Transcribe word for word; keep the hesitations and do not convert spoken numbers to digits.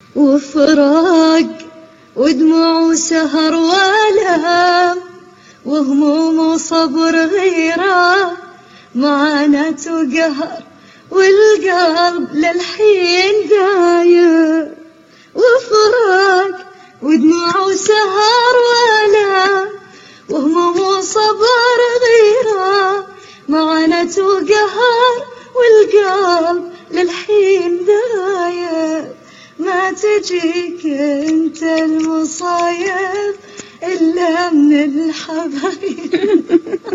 وفراق ودموع وسهر والام وهموم وصبر غيره معاناة وقهر والقلب للحين داير. وفراق ودموع وسهر والام وهموم وصبر غيره معاناة وقهر والقلب للحين داير. ما تجيك انت المصايب إلا من الحبايب.